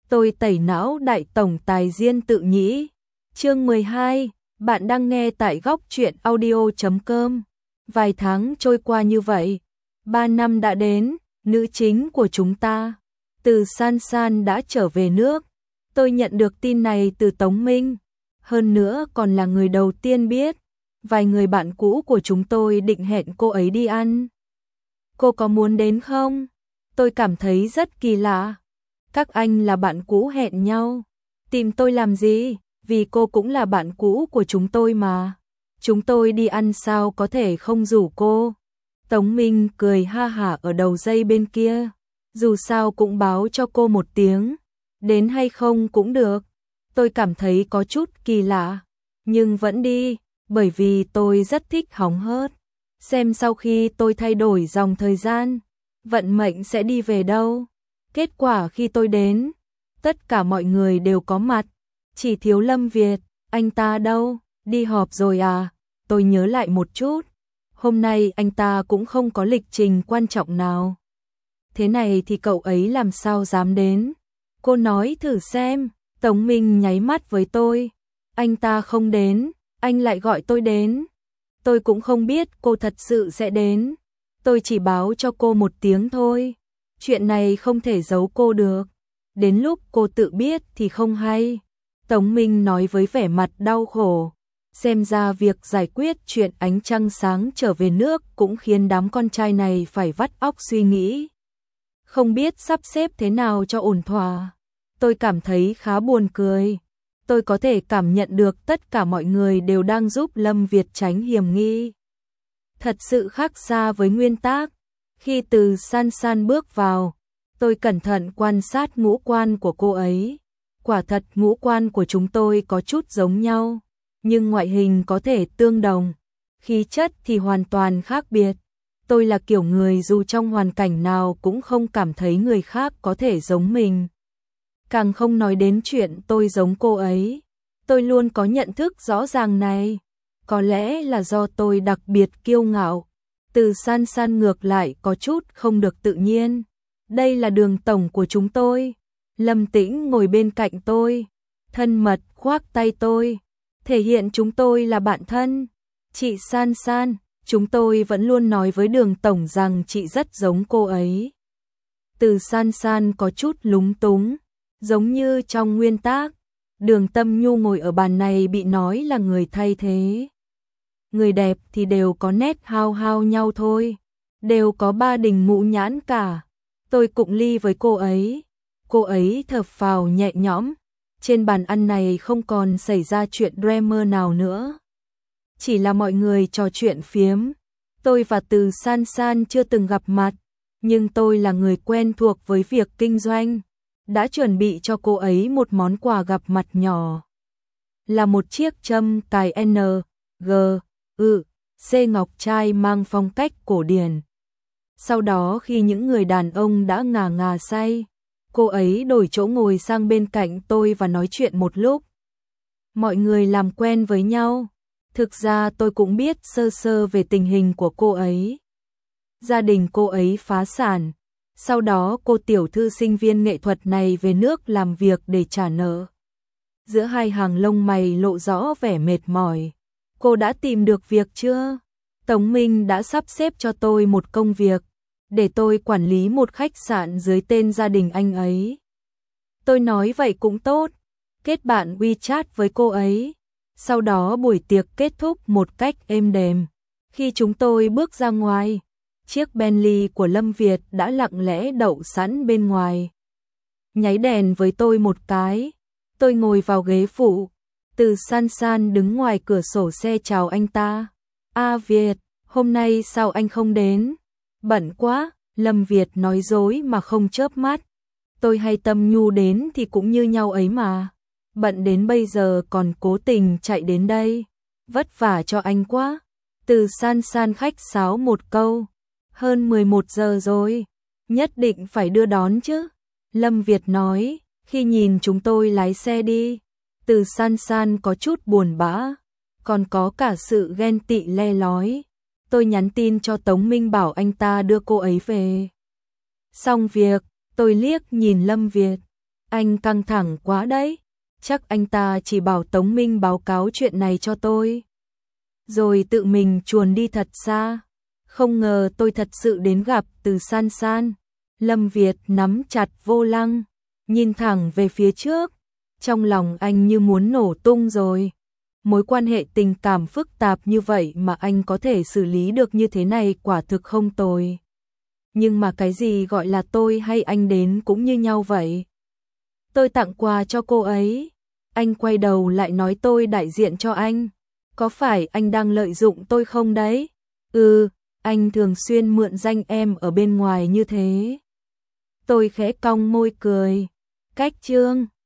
Tôi tẩy não đại tổng tài Diên tự nhĩ. Chương 12, bạn đang nghe tại góc truyện audio.com. Vài tháng trôi qua như vậy, 3 năm đã đến, nữ chính của chúng ta, Từ San San đã trở về nước. Tôi nhận được tin này từ Tống Minh, hơn nữa còn là người đầu tiên biết. Vài người bạn cũ của chúng tôi định hẹn cô ấy đi ăn. Cô có muốn đến không? Tôi cảm thấy rất kỳ lạ. Các anh là bạn cũ hẹn nhau. Tìm tôi làm gì? Vì cô cũng là bạn cũ của chúng tôi mà. Chúng tôi đi ăn sao có thể không rủ cô? Tống Minh cười ha hả ở đầu dây bên kia. Dù sao cũng báo cho cô một tiếng. Đến hay không cũng được. Tôi cảm thấy có chút kỳ lạ. Nhưng vẫn đi, bởi vì tôi rất thích hóng hớt. Xem sau khi tôi thay đổi dòng thời gian, vận mệnh sẽ đi về đâu. Kết quả khi tôi đến, tất cả mọi người đều có mặt. Chỉ thiếu Lâm Việt, anh ta đâu? Đi họp rồi à? Tôi nhớ lại một chút. Hôm nay anh ta cũng không có lịch trình quan trọng nào. Thế này thì cậu ấy làm sao dám đến? Cô nói thử xem. Tống Minh nháy mắt với tôi. Anh ta không đến, anh lại gọi tôi đến. Tôi cũng không biết cô thật sự sẽ đến. Tôi chỉ báo cho cô một tiếng thôi. Chuyện này không thể giấu cô được. Đến lúc cô tự biết thì không hay. Tống Minh nói với vẻ mặt đau khổ. Xem ra việc giải quyết chuyện ánh trăng sáng trở về nước cũng khiến đám con trai này phải vắt óc suy nghĩ. Không biết sắp xếp thế nào cho ổn thỏa. Tôi cảm thấy khá buồn cười. Tôi có thể cảm nhận được tất cả mọi người đều đang giúp Lâm Việt tránh hiểm nghi. Thật sự khác xa với nguyên tắc. Khi Từ San San bước vào, tôi cẩn thận quan sát ngũ quan của cô ấy. Quả thật ngũ quan của chúng tôi có chút giống nhau, nhưng ngoại hình có thể tương đồng. Khí chất thì hoàn toàn khác biệt. Tôi là kiểu người dù trong hoàn cảnh nào cũng không cảm thấy người khác có thể giống mình. Càng không nói đến chuyện tôi giống cô ấy. Tôi luôn có nhận thức rõ ràng này. Có lẽ là do tôi đặc biệt kiêu ngạo. Từ San San ngược lại có chút không được tự nhiên. Đây là đường tổng của chúng tôi. Lâm Tĩnh ngồi bên cạnh tôi, thân mật khoác tay tôi, thể hiện chúng tôi là bạn thân. Chị San San, chúng tôi vẫn luôn nói với đường tổng rằng chị rất giống cô ấy. Từ San San có chút lúng túng, giống như trong nguyên tắc, Đường Tâm Nhu ngồi ở bàn này bị nói là người thay thế. Người đẹp thì đều có nét hao hao nhau thôi, đều có ba đình mũ nhãn cả. Tôi cụng ly với cô ấy thở phào nhẹ nhõm. Trên bàn ăn này không còn xảy ra chuyện drama nào nữa. Chỉ là mọi người trò chuyện phiếm. Tôi và Từ San San chưa từng gặp mặt, nhưng tôi là người quen thuộc với việc kinh doanh. Đã chuẩn bị cho cô ấy một món quà gặp mặt nhỏ. Là một chiếc châm cài C ngọc trai mang phong cách cổ điển. Sau đó khi những người đàn ông đã ngà ngà say, cô ấy đổi chỗ ngồi sang bên cạnh tôi và nói chuyện một lúc. Mọi người làm quen với nhau. Thực ra tôi cũng biết sơ sơ về tình hình của cô ấy. Gia đình cô ấy phá sản. Sau đó cô tiểu thư sinh viên nghệ thuật này về nước làm việc để trả nợ. Giữa hai hàng lông mày lộ rõ vẻ mệt mỏi. Cô đã tìm được việc chưa? Tống Minh đã sắp xếp cho tôi một công việc, để tôi quản lý một khách sạn dưới tên gia đình anh ấy. Tôi nói vậy cũng tốt, kết bạn WeChat với cô ấy. Sau đó buổi tiệc kết thúc một cách êm đềm. Khi chúng tôi bước ra ngoài, chiếc Bentley của Lâm Việt đã lặng lẽ đậu sẵn bên ngoài. Nháy đèn với tôi một cái, tôi ngồi vào ghế phụ. Từ San San đứng ngoài cửa sổ xe chào anh ta. Việt, hôm nay sao anh không đến? Bận quá, Lâm Việt nói dối mà không chớp mắt. Tôi hay Tâm Nhu đến thì cũng như nhau ấy mà. Bận đến bây giờ còn cố tình chạy đến đây. Vất vả cho anh quá. Từ San San khách sáo một câu. Hơn 11 giờ rồi. Nhất định phải đưa đón chứ. Lâm Việt nói, khi nhìn chúng tôi lái xe đi. Từ San San có chút buồn bã. Còn có cả sự ghen tị le lói. Tôi nhắn tin cho Tống Minh bảo anh ta đưa cô ấy về. Xong việc, tôi liếc nhìn Lâm Việt. Anh căng thẳng quá đấy. Chắc anh ta chỉ bảo Tống Minh báo cáo chuyện này cho tôi, rồi tự mình chuồn đi thật xa. Không ngờ tôi thật sự đến gặp Từ San San. Lâm Việt nắm chặt vô lăng, nhìn thẳng về phía trước. Trong lòng anh như muốn nổ tung rồi. Mối quan hệ tình cảm phức tạp như vậy mà anh có thể xử lý được như thế này quả thực không tồi. Nhưng mà cái gì gọi là tôi hay anh đến cũng như nhau vậy. Tôi tặng quà cho cô ấy. Anh quay đầu lại nói tôi đại diện cho anh. Có phải anh đang lợi dụng tôi không đấy? Ừ, anh thường xuyên mượn danh em ở bên ngoài như thế. Tôi khẽ cong môi cười. Cách chương